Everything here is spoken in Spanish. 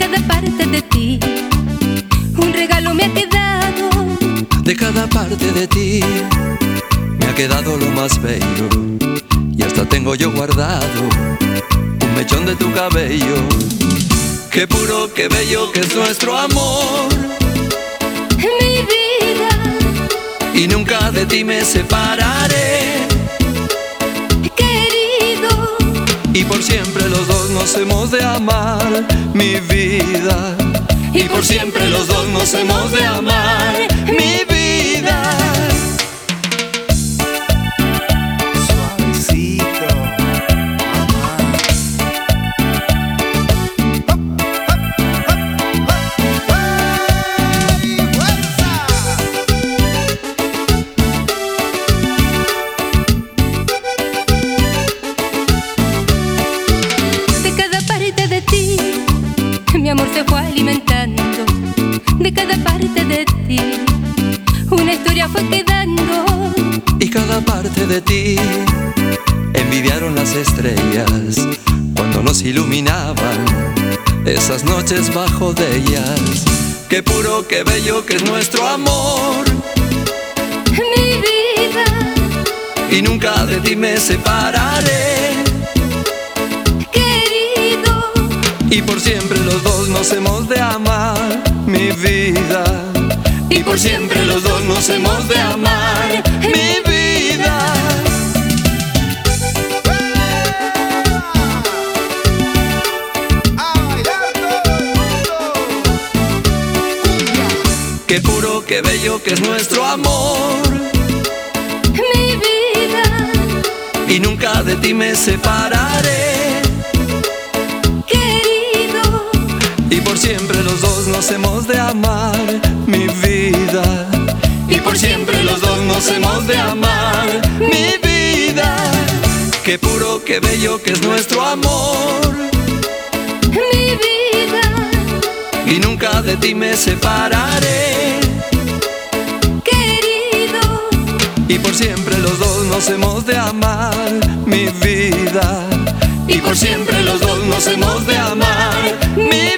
cada parte de ti. Un regalo me ha quedado. De cada parte de ti me ha quedado lo más bello, y hasta tengo yo guardado un mechón de tu cabello. Qué puro, qué bello que es nuestro amor, Mi vida, y nunca de ti me separaré. querido, Y por siempre los dos nos hemos de amar, mi vida. Y por siempre los dos nos hemos de amar, mi vida. Suavecito, mamá. ¡Ay, fuerza! de cada parte de ti, mi amor se fue alimentando. De cada parte de ti, una historia fue quedando. Y cada parte de ti envidiaron las estrellas cuando nos iluminaban esas noches bajo de ellas. Qué puro, qué bello que es nuestro amor, Mi vida, y nunca de ti me separaré. querido, Y por siempre los dos nos hemos de amar, mi vida. Y por siempre los dos nos hemos de amar, mi vida. ¡A bailar todo el mundo! ¡Cumbia! Qué puro, qué bello que es nuestro amor, mi vida, y nunca de ti me separaré. querido, Y por siempre los dos nos hemos de amar, mi vida. Y por siempre los dos nos hemos de amar, mi vida. Qué puro, qué bello que es nuestro amor, mi vida, y nunca de ti me separaré. querido, Y por siempre los dos nos hemos de amar, mi vida. Y por siempre los dos nos hemos de amar, mi